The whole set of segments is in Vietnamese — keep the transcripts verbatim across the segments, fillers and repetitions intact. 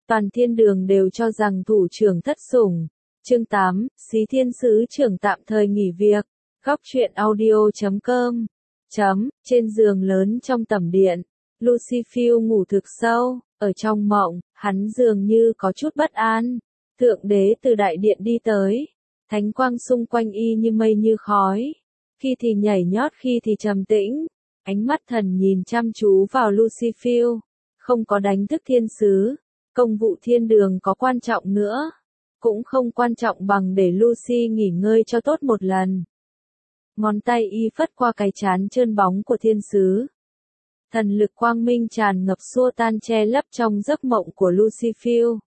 Toàn thiên đường đều cho rằng thủ trưởng thất sủng. Chương tám, Xí Thiên Sứ trưởng tạm thời nghỉ việc. Góc truyện audio chấm com. Chấm, trên giường lớn trong tẩm điện, Lucifer ngủ thực sâu, ở trong mộng, hắn dường như có chút bất an. Thượng đế từ đại điện đi tới, thánh quang xung quanh y như mây như khói, khi thì nhảy nhót khi thì trầm tĩnh, ánh mắt thần nhìn chăm chú vào Lucifer, không có đánh thức thiên sứ, công vụ thiên đường có quan trọng nữa, cũng không quan trọng bằng để Lucy nghỉ ngơi cho tốt một lần. Ngón tay y phất qua cái trán trơn bóng của thiên sứ. Thần lực quang minh tràn ngập xua tan che lấp trong giấc mộng của Lucifer.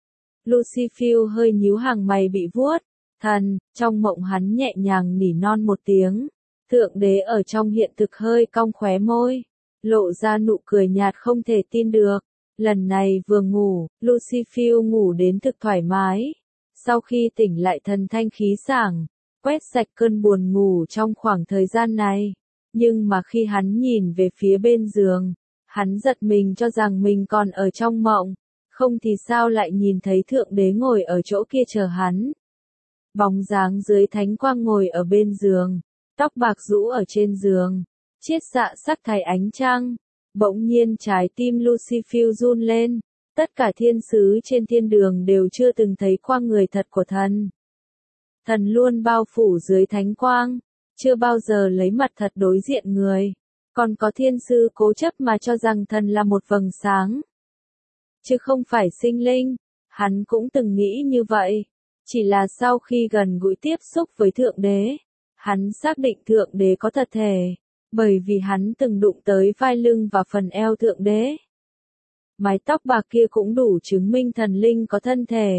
Lucifer hơi nhíu hàng mày bị vuốt. Thần, trong mộng hắn nhẹ nhàng nỉ non một tiếng. Thượng đế ở trong hiện thực hơi cong khóe môi, lộ ra nụ cười nhạt không thể tin được. Lần này vừa ngủ, Lucifer ngủ đến thực thoải mái. Sau khi tỉnh lại thần thanh khí sảng, quét sạch cơn buồn ngủ trong khoảng thời gian này. Nhưng mà khi hắn nhìn về phía bên giường, hắn giật mình cho rằng mình còn ở trong mộng, không thì sao lại nhìn thấy thượng đế ngồi ở chỗ kia chờ hắn. Bóng dáng dưới thánh quang ngồi ở bên giường, tóc bạc rũ ở trên giường, chiết xạ sắc thái ánh trăng. Bỗng nhiên trái tim Lucifer run lên, tất cả thiên sứ trên thiên đường đều chưa từng thấy qua người thật của thần. Thần luôn bao phủ dưới thánh quang, chưa bao giờ lấy mặt thật đối diện người, còn có thiên sứ cố chấp mà cho rằng thần là một vầng sáng, chứ không phải sinh linh. Hắn cũng từng nghĩ như vậy, chỉ là sau khi gần gũi tiếp xúc với thượng đế, hắn xác định thượng đế có thật thể, bởi vì hắn từng đụng tới vai lưng và phần eo thượng đế. Mái tóc bạc kia cũng đủ chứng minh thần linh có thân thể.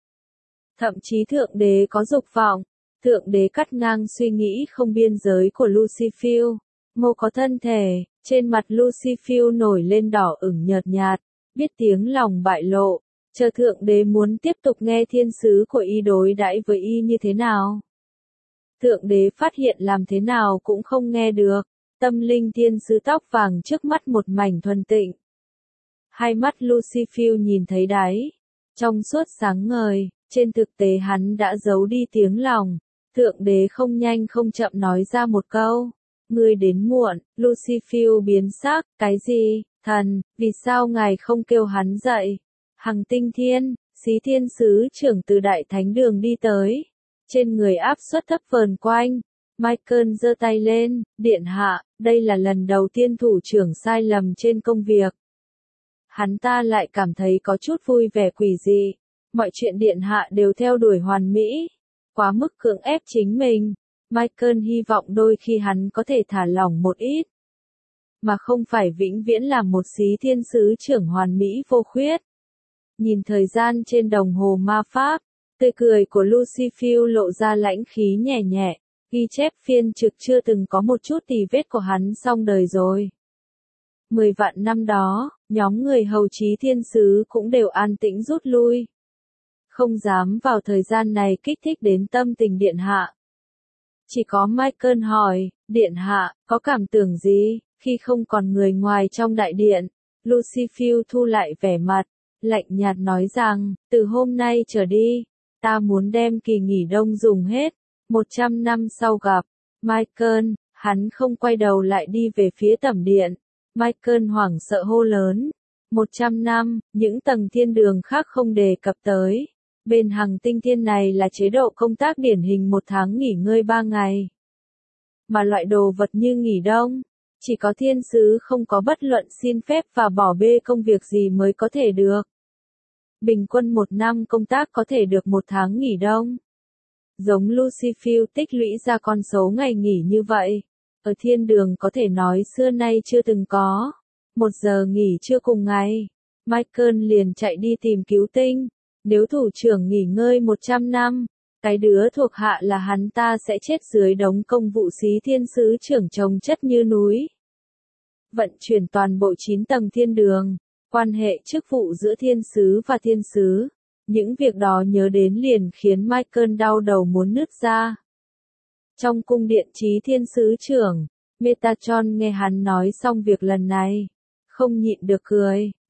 Thậm chí thượng đế có dục vọng. Thượng đế cắt ngang suy nghĩ không biên giới của Lucifer. Mô có thân thể, trên mặt Lucifer nổi lên đỏ ửng nhợt nhạt, biết tiếng lòng bại lộ, chờ thượng đế muốn tiếp tục nghe thiên sứ của y đối đãi với y như thế nào. Thượng đế phát hiện làm thế nào cũng không nghe được, tâm linh thiên sứ tóc vàng trước mắt một mảnh thuần tịnh. Hai mắt Lucifer nhìn thấy đáy, trong suốt sáng ngời, trên thực tế hắn đã giấu đi tiếng lòng. Thượng đế không nhanh không chậm nói ra một câu, ngươi đến muộn. Lucifer biến sắc, cái gì, thần, vì sao ngài không kêu hắn dậy? Hằng tinh thiên, Xí Thiên Sứ trưởng từ đại thánh đường đi tới, trên người áp suất thấp vờn quanh. Michael giơ tay lên, điện hạ, đây là lần đầu tiên thủ trưởng sai lầm trên công việc. Hắn ta lại cảm thấy có chút vui vẻ quỷ dị, mọi chuyện điện hạ đều theo đuổi hoàn mỹ. Quá mức cưỡng ép chính mình, Michael hy vọng đôi khi hắn có thể thả lỏng một ít, mà không phải vĩnh viễn làm một Xí Thiên Sứ trưởng hoàn mỹ vô khuyết. Nhìn thời gian trên đồng hồ ma pháp, tươi cười của Lucifer lộ ra lãnh khí nhẹ nhẹ, ghi chép phiên trực chưa từng có một chút tì vết của hắn xong đời rồi. Mười vạn năm đó, nhóm người hầu trí thiên sứ cũng đều an tĩnh rút lui. Không dám vào thời gian này kích thích đến tâm tình điện hạ. Chỉ có Michael hỏi, điện hạ, có cảm tưởng gì, khi không còn người ngoài trong đại điện. Lucifer thu lại vẻ mặt, lạnh nhạt nói rằng, từ hôm nay trở đi, ta muốn đem kỳ nghỉ đông dùng hết. Một trăm năm sau gặp, Michael, hắn không quay đầu lại đi về phía tẩm điện. Michael hoảng sợ hô lớn, một trăm năm, những tầng thiên đường khác không đề cập tới. Bên Hằng Tinh Thiên này là chế độ công tác điển hình một tháng nghỉ ngơi ba ngày. Mà loại đồ vật như nghỉ đông, chỉ có thiên sứ không có bất luận xin phép và bỏ bê công việc gì mới có thể được. Bình quân một năm công tác có thể được một tháng nghỉ đông. Giống Lucifer tích lũy ra con số ngày nghỉ như vậy, ở thiên đường có thể nói xưa nay chưa từng có. Một giờ nghỉ trưa cùng ngày, Michael liền chạy đi tìm cứu tinh. Nếu thủ trưởng nghỉ ngơi một trăm năm, cái đứa thuộc hạ là hắn ta sẽ chết dưới đống công vụ Xí Thiên Sứ trưởng chồng chất như núi. Vận chuyển toàn bộ chín tầng thiên đường, quan hệ chức vụ giữa thiên sứ và thiên sứ. Những việc đó nhớ đến liền khiến Michael đau đầu muốn nứt ra. Trong cung điện trí thiên sứ trưởng, Metatron nghe hắn nói xong việc lần này, không nhịn được cười.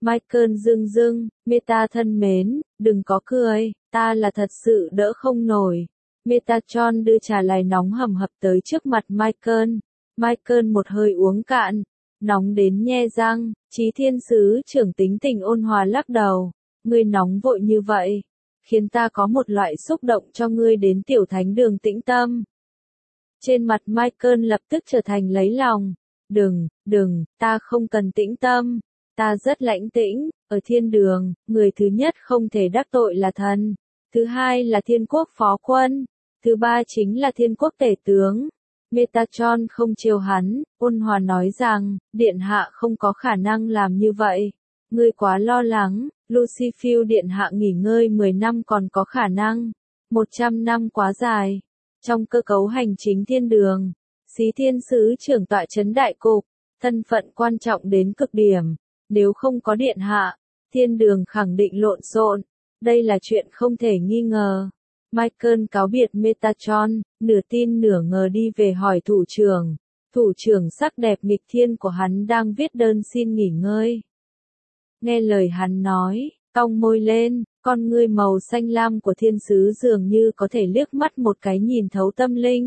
Michael dưng dưng, Meta thân mến, đừng có cười, ta là thật sự đỡ không nổi. Metatron đưa trà lại nóng hầm hập tới trước mặt Michael. Michael một hơi uống cạn, nóng đến nhe răng. Chí Thiên Sứ trưởng tính tình ôn hòa lắc đầu. Ngươi nóng vội như vậy, khiến ta có một loại xúc động cho ngươi đến tiểu thánh đường tĩnh tâm. Trên mặt Michael lập tức trở thành lấy lòng. Đừng, đừng, ta không cần tĩnh tâm. Ta rất lãnh tĩnh, ở thiên đường, người thứ nhất không thể đắc tội là thần. Thứ hai là thiên quốc phó quân. Thứ ba chính là thiên quốc tể tướng. Metatron không chiều hắn, ôn hòa nói rằng, điện hạ không có khả năng làm như vậy. Ngươi quá lo lắng, Lucifer điện hạ nghỉ ngơi mười năm còn có khả năng. một trăm năm quá dài. Trong cơ cấu hành chính thiên đường, Xí Thiên Sứ trưởng tọa trấn đại cục, thân phận quan trọng đến cực điểm. Nếu không có điện hạ, thiên đường khẳng định lộn xộn. Đây là chuyện không thể nghi ngờ. Michael cáo biệt Metatron, nửa tin nửa ngờ đi về hỏi thủ trưởng. Thủ trưởng sắc đẹp nghịch thiên của hắn đang viết đơn xin nghỉ ngơi. Nghe lời hắn nói, cong môi lên, con ngươi màu xanh lam của thiên sứ dường như có thể liếc mắt một cái nhìn thấu tâm linh.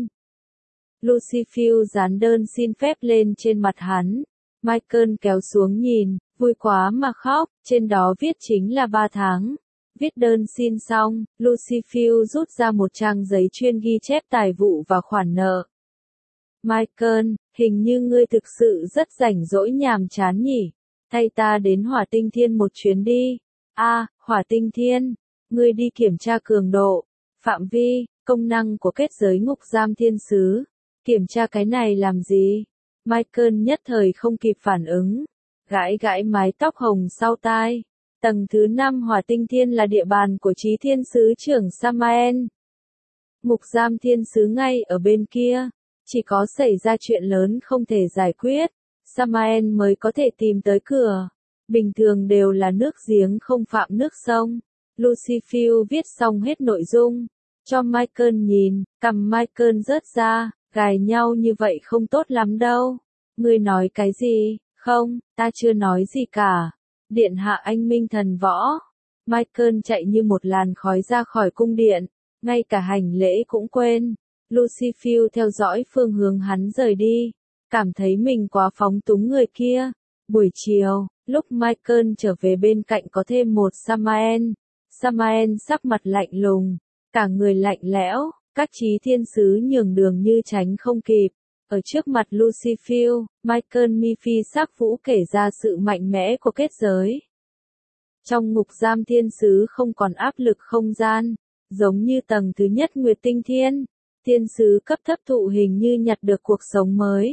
Lucifer dán đơn xin phép lên trên mặt hắn. Michael kéo xuống nhìn, vui quá mà khóc, trên đó viết chính là ba tháng. Viết đơn xin xong, Lucifer rút ra một trang giấy chuyên ghi chép tài vụ và khoản nợ. Michael, hình như ngươi thực sự rất rảnh rỗi nhàm chán nhỉ? Thay ta đến Hỏa Tinh Thiên một chuyến đi. A, à, Hỏa Tinh Thiên, ngươi đi kiểm tra cường độ, phạm vi, công năng của kết giới ngục giam thiên sứ. Kiểm tra cái này làm gì? Michael nhất thời không kịp phản ứng, gãi gãi mái tóc hồng sau tai. Tầng thứ năm Hỏa Tinh Thiên là địa bàn của Chí Thiên Sứ trưởng Samael. Ngục giam thiên sứ ngay ở bên kia, chỉ có xảy ra chuyện lớn không thể giải quyết, Samael mới có thể tìm tới cửa. Bình thường đều là nước giếng không phạm nước sông. Lucifer viết xong hết nội dung, cho Michael nhìn, cằm Michael rớt ra, gài nhau như vậy không tốt lắm đâu. Ngươi nói cái gì? Không, ta chưa nói gì cả. Điện hạ anh minh thần võ. Michael chạy như một làn khói ra khỏi cung điện, ngay cả hành lễ cũng quên. Lucifer theo dõi phương hướng hắn rời đi, cảm thấy mình quá phóng túng người kia. Buổi chiều, lúc Michael trở về bên cạnh có thêm một Samael. Samael sắc mặt lạnh lùng, cả người lạnh lẽo, các Chí Thiên Sứ nhường đường như tránh không kịp. Ở trước mặt Lucifer, Michael mi phi sắc vũ kể ra sự mạnh mẽ của kết giới. Trong ngục giam thiên sứ không còn áp lực không gian, giống như tầng thứ nhất Nguyệt Tinh Thiên. Thiên sứ cấp thấp thụ hình như nhặt được cuộc sống mới.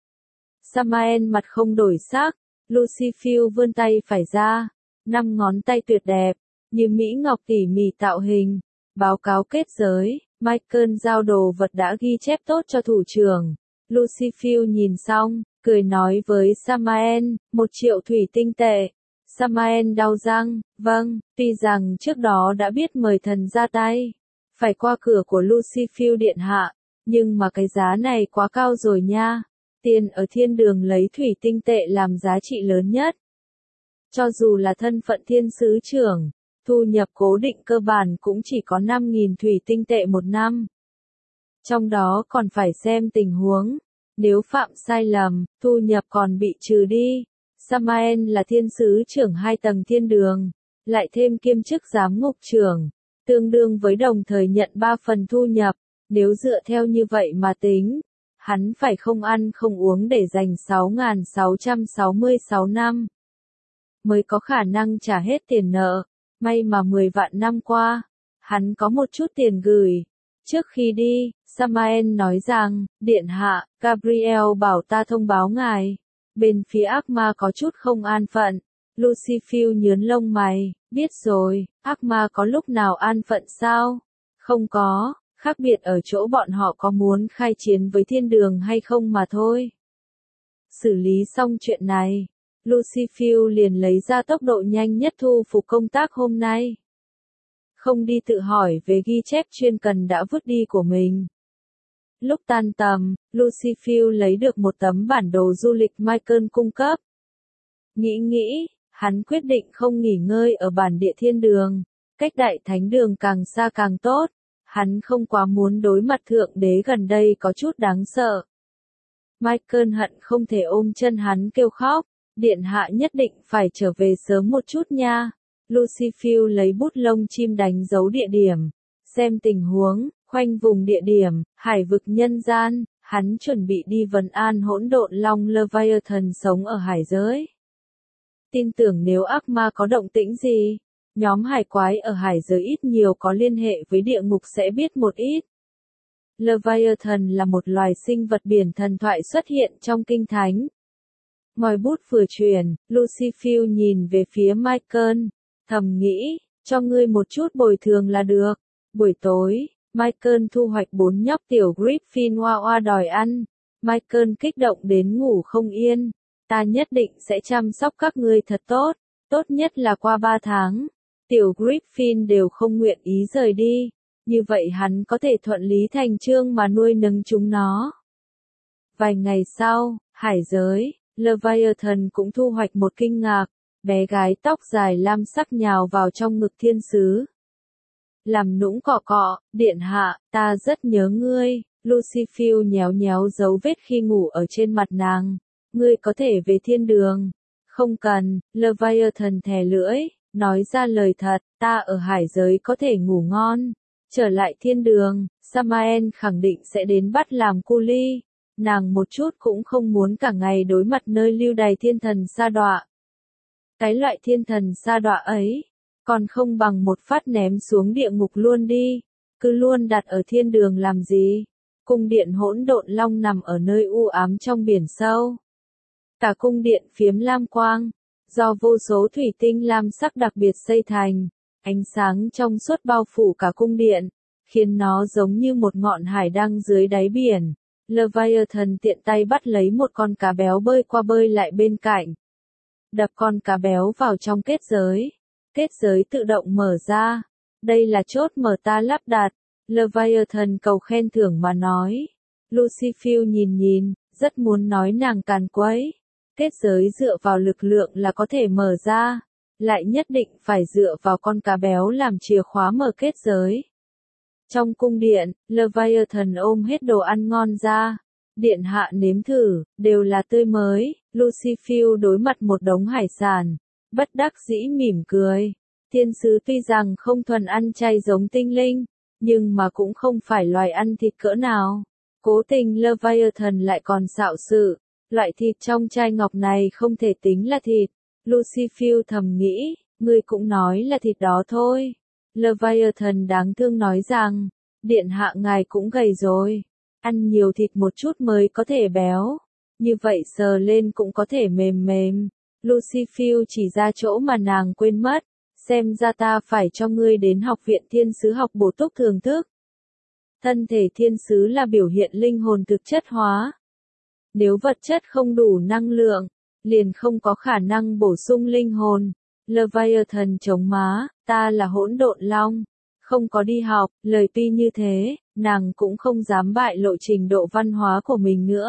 Samael mặt không đổi sắc, Lucifer vươn tay phải ra, năm ngón tay tuyệt đẹp, như mỹ ngọc tỉ mỉ tạo hình. Báo cáo kết giới, Michael giao đồ vật đã ghi chép tốt cho thủ trưởng. Lucifer nhìn xong, cười nói với Samael, một triệu thủy tinh tệ. Samael đau răng, vâng, tuy rằng trước đó đã biết mời thần ra tay, phải qua cửa của Lucifer điện hạ, nhưng mà cái giá này quá cao rồi nha. Tiền ở thiên đường lấy thủy tinh tệ làm giá trị lớn nhất. Cho dù là thân phận thiên sứ trưởng, thu nhập cố định cơ bản cũng chỉ có năm nghìn thủy tinh tệ một năm. Trong đó còn phải xem tình huống, nếu phạm sai lầm, thu nhập còn bị trừ đi. Samael là thiên sứ trưởng hai tầng thiên đường, lại thêm kiêm chức giám ngục trưởng, tương đương với đồng thời nhận ba phần thu nhập. Nếu dựa theo như vậy mà tính, hắn phải không ăn không uống để dành sáu nghìn sáu trăm sáu mươi sáu năm, mới có khả năng trả hết tiền nợ. May mà mười vạn năm qua, hắn có một chút tiền gửi. Trước khi đi, Samael nói rằng, Điện hạ, Gabriel bảo ta thông báo ngài. Bên phía ác ma có chút không an phận. Lucifer nhướng lông mày, biết rồi, ác ma có lúc nào an phận sao? Không có, khác biệt ở chỗ bọn họ có muốn khai chiến với thiên đường hay không mà thôi. Xử lý xong chuyện này, Lucifer liền lấy ra tốc độ nhanh nhất thu phục công tác hôm nay. Không đi tự hỏi về ghi chép chuyên cần đã vứt đi của mình. Lúc tan tầm, Lucifer lấy được một tấm bản đồ du lịch Michael cung cấp. Nghĩ nghĩ, hắn quyết định không nghỉ ngơi ở bản địa thiên đường, cách đại thánh đường càng xa càng tốt, hắn không quá muốn đối mặt thượng đế gần đây có chút đáng sợ. Michael hận không thể ôm chân hắn kêu khóc, điện hạ nhất định phải trở về sớm một chút nha. Lucifer lấy bút lông chim đánh dấu địa điểm, xem tình huống, khoanh vùng địa điểm, hải vực nhân gian, hắn chuẩn bị đi vấn an hỗn độn long Leviathan sống ở hải giới. Tin tưởng nếu ác ma có động tĩnh gì, nhóm hải quái ở hải giới ít nhiều có liên hệ với địa ngục sẽ biết một ít. Leviathan là một loài sinh vật biển thần thoại xuất hiện trong kinh thánh. Ngòi bút vừa truyền, Lucifer nhìn về phía Michael, thầm nghĩ, cho ngươi một chút bồi thường là được. Buổi tối, Michael thu hoạch bốn nhóc tiểu Griffin hoa hoa đòi ăn. Michael kích động đến ngủ không yên. Ta nhất định sẽ chăm sóc các ngươi thật tốt, tốt nhất là qua ba tháng. Tiểu Griffin đều không nguyện ý rời đi. Như vậy hắn có thể thuận lý thành chương mà nuôi nấng chúng nó. Vài ngày sau, hải giới, Leviathan cũng thu hoạch một kinh ngạc, bé gái tóc dài lam sắc nhào vào trong ngực thiên sứ. Làm nũng cọ cọ, điện hạ, ta rất nhớ ngươi. Lucifer nhéo nhéo dấu vết khi ngủ ở trên mặt nàng. Ngươi có thể về thiên đường. Không cần, Leviathan thè lưỡi, nói ra lời thật, ta ở hải giới có thể ngủ ngon. Trở lại thiên đường, Samael khẳng định sẽ đến bắt làm cu ly. Nàng một chút cũng không muốn cả ngày đối mặt nơi lưu đày thiên thần sa đọa. Cái loại thiên thần sa đọa ấy, còn không bằng một phát ném xuống địa ngục luôn đi, cứ luôn đặt ở thiên đường làm gì. Cung điện hỗn độn long nằm ở nơi u ám trong biển sâu. Cả cung điện phiếm lam quang, do vô số thủy tinh lam sắc đặc biệt xây thành, ánh sáng trong suốt bao phủ cả cung điện, khiến nó giống như một ngọn hải đăng dưới đáy biển. Leviathan tiện tay bắt lấy một con cá béo bơi qua bơi lại bên cạnh. Đập con cá béo vào trong kết giới. Kết giới tự động mở ra. Đây là chốt mở ta lắp đặt. Leviathan cầu khen thưởng mà nói. Lucifer nhìn nhìn, rất muốn nói nàng càn quấy. Kết giới dựa vào lực lượng là có thể mở ra. Lại nhất định phải dựa vào con cá béo làm chìa khóa mở kết giới. Trong cung điện, Leviathan ôm hết đồ ăn ngon ra. Điện hạ nếm thử, đều là tươi mới. Lucifer đối mặt một đống hải sản, bất đắc dĩ mỉm cười. Thiên sứ tuy rằng không thuần ăn chay giống tinh linh, nhưng mà cũng không phải loài ăn thịt cỡ nào. Cố tình Leviathan lại còn xạo sự, loại thịt trong chai ngọc này không thể tính là thịt. Lucifer thầm nghĩ, ngươi cũng nói là thịt đó thôi. Leviathan đáng thương nói rằng, điện hạ ngài cũng gầy rồi, ăn nhiều thịt một chút mới có thể béo, như vậy sờ lên cũng có thể mềm mềm. Lucifer chỉ ra chỗ mà nàng quên mất, xem ra ta phải cho ngươi đến học viện thiên sứ học bổ túc thường thức. Thân thể thiên sứ là biểu hiện linh hồn thực chất hóa. Nếu vật chất không đủ năng lượng, liền không có khả năng bổ sung linh hồn. Leviathan chống má, ta là hỗn độn long, không có đi học, lời tuy như thế, nàng cũng không dám bại lộ trình độ văn hóa của mình nữa.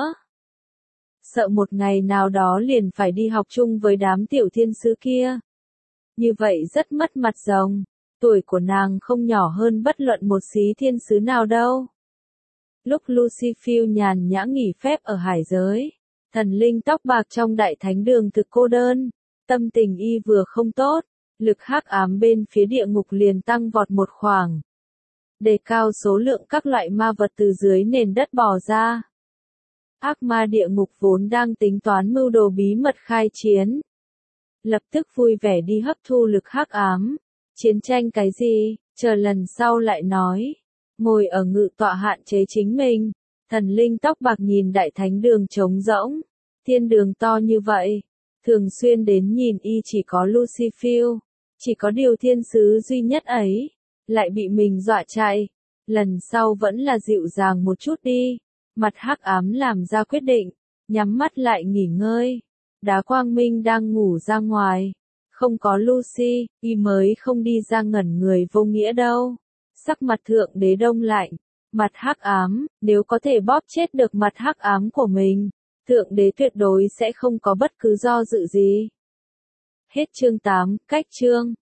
Sợ một ngày nào đó liền phải đi học chung với đám tiểu thiên sứ kia. Như vậy rất mất mặt rồng, tuổi của nàng không nhỏ hơn bất luận một xí thiên sứ nào đâu. Lúc Lucifer nhàn nhã nghỉ phép ở hải giới, thần linh tóc bạc trong đại thánh đường thực cô đơn. Tâm tình y vừa không tốt, lực hắc ám bên phía địa ngục liền tăng vọt một khoảng. Đề cao số lượng các loại ma vật từ dưới nền đất bò ra. Ác ma địa ngục vốn đang tính toán mưu đồ bí mật khai chiến. Lập tức vui vẻ đi hấp thu lực hắc ám. Chiến tranh cái gì, chờ lần sau lại nói. Ngồi ở ngự tọa hạn chế chính mình, thần linh tóc bạc nhìn đại thánh đường trống rỗng. Thiên đường to như vậy. Thường xuyên đến nhìn y chỉ có Lucifer, chỉ có điều thiên sứ duy nhất ấy, lại bị mình dọa chạy. Lần sau vẫn là dịu dàng một chút đi. Mặt hắc ám làm ra quyết định, nhắm mắt lại nghỉ ngơi. Đá quang minh đang ngủ ra ngoài. Không có Lucy, y mới không đi ra ngẩn người vô nghĩa đâu. Sắc mặt thượng đế đông lạnh, mặt hắc ám, nếu có thể bóp chết được mặt hắc ám của mình, thượng đế tuyệt đối sẽ không có bất cứ do dự gì. Hết chương tám, cách chương.